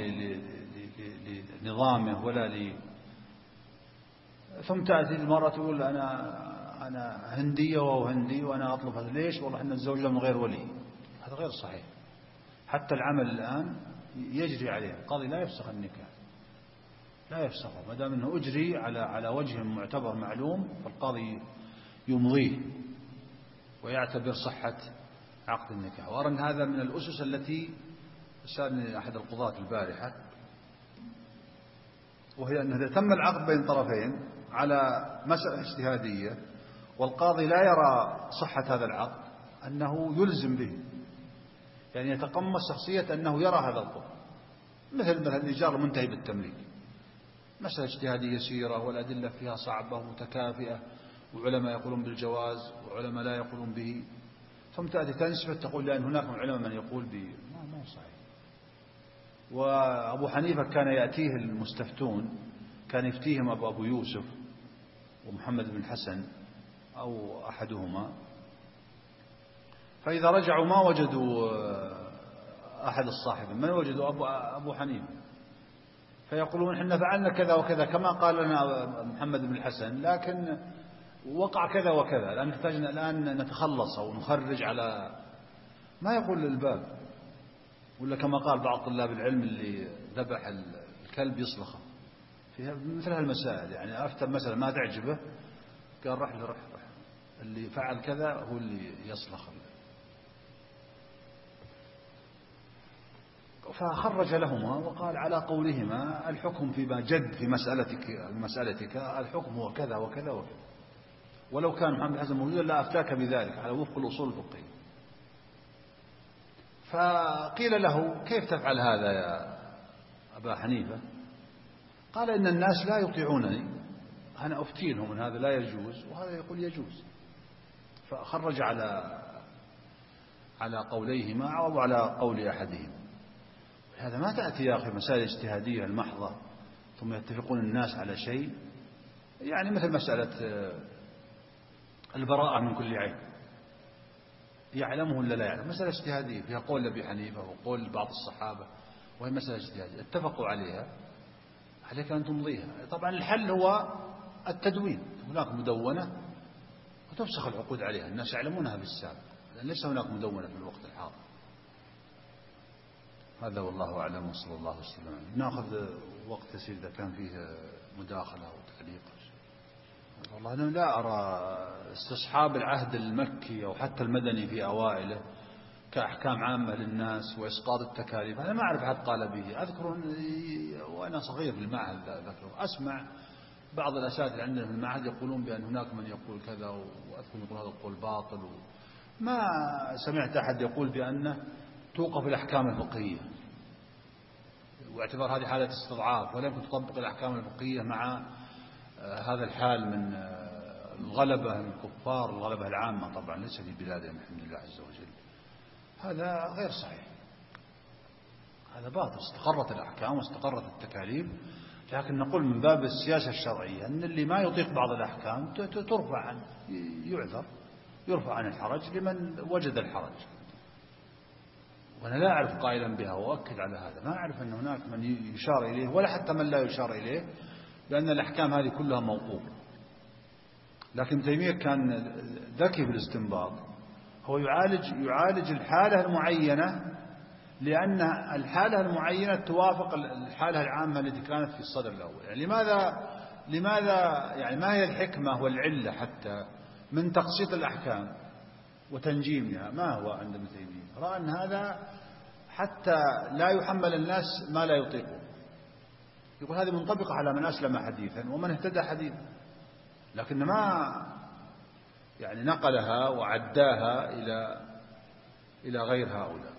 لنظامه ولا ثم تأتي المرأة تقول أنا هندية وهو هندي وأنا أطلب هذا. ليش؟ والله إحنا نتزوج من غير ولي. هذا غير صحيح. حتى العمل الآن يجري عليه، القاضي لا يفسخ النكاح، لا يفسخه ما دام أنه أجري على وجه معتبر معلوم، فالقاضي يمضيه ويعتبر صحة عقد النكاح. وأرى أن هذا من الأسس التي سألني أحد القضاة البارحة، وهي أنه إذا تم العقد بين طرفين على مسألة اجتهادية والقاضي لا يرى صحة هذا العقد أنه يلزم به، يعني يتقمص شخصية أنه يرى هذا القول، مثل الإيجار المنتهي بالتمليك، مسألة اجتهادية يسيرة والأدلة فيها صعبة ومتكافئة وعلماء يقولون بالجواز وعلماء لا يقولون به، ثم تأتي تنسبة تقول لأن هناك من العلماء من يقول به. ما صحيح. وأبو حنيفة كان يأتيه المستفتون، كان يفتيهم أبو يوسف ومحمد بن الحسن أو أحدهما، فإذا رجعوا ما وجدوا أحد الصاحبين، من وجدوا أبو حنيفة، فيقولون إحنا فعلنا كذا وكذا كما قال لنا محمد بن الحسن، لكن وقع كذا وكذا، لأن نحتاجنا الآن نتخلص أو نخرج على ما يقول للباب. ولا كما قال بعض طلاب العلم اللي ذبح الكلب يصلخه في مثل هالمسائل، يعني أفتى مثلا ما تعجبه قال رح اللي فعل كذا هو اللي يصلخ. فخرج لهما وقال على قولهما الحكم فيما جد في مسألتك الحكم هو كذا وكذا وكذا، ولو كان محمد الحسن موجودا لا أفتاك بذلك على وفق الأصول الفقهية. فقيل له كيف تفعل هذا يا أبا حنيفة؟ قال إن الناس لا يطيعونني، أنا أفتي لهم أن هذا لا يجوز وهذا يقول يجوز. فخرج على قوليهما أو على قول أحدهم. هذا ما تأتي يا أخي مسائل اجتهادية المحضة ثم يتفقون الناس على شيء، يعني مثل مسألة البراءة من كل عيب، يعلمه ولا لا يعلم، مسألة اجتهادية فيها قول أبي حنيفة وقول بعض الصحابة، وهي مسألة اجتهادية اتفقوا عليها، عليك أن تمضيها. طبعا الحل هو التدوين، هناك مدونة وتفسخ العقود عليها، الناس يعلمونها بالسابق، لأن ليس هناك مدونة في الوقت الحاضر. هذا والله أعلم وصلى الله وسلم. نأخذ وقت يسير إذا كان فيه مداخلة أو تعليق. والله أنا لا أرى استصحاب العهد المكي أو حتى المدني في أوائله كأحكام عامة للناس وإسقاط التكاليف، أنا ما أعرف حد قال به. أذكر وأنا صغير في المعهد أسمع بعض الأساتذة عندنا في المعهد يقولون بأن هناك من يقول كذا، وأذكر يقول هذا القول باطل، ما سمعت أحد يقول بأنه توقف الأحكام الفقهية واعتبار هذه حالة استضعاف، ولا يمكن تطبق الأحكام الفقهية مع هذا الحال من الغلبة الكفار، الغلبة العامة طبعا ليس في بلادنا الحمد لله عز وجل، هذا غير صحيح، هذا باطل. استقرت الأحكام واستقرت التكاليف، لكن نقول من باب السياسة الشرعية أن اللي ما يطيق بعض الأحكام ترفع عنه، يعذر، يرفع عن الحرج لمن وجد الحرج. وأنا لا أعرف قائلا بها وأؤكد على هذا، ما أعرف أن هناك من يشار إليه ولا حتى من لا يشار إليه بأن الأحكام هذه كلها موقوفة. لكن تيمية كان ذكي في الاستنباط، هو يعالج الحالة المعينة، لأن الحالة المعينة توافق الحالة العامة التي كانت في الصدر الأول. يعني لماذا يعني ما هي الحكمة والعلة حتى من تقسيط الأحكام وتنجيمها؟ ما هو عند ابن تيمية؟ رأى أن هذا حتى لا يحمل الناس ما لا يطيقون. يقول هذه منطبقة على من أسلم حديثا ومن اهتدى حديثا، لكن ما يعني نقلها وعداها إلى غير هؤلاء.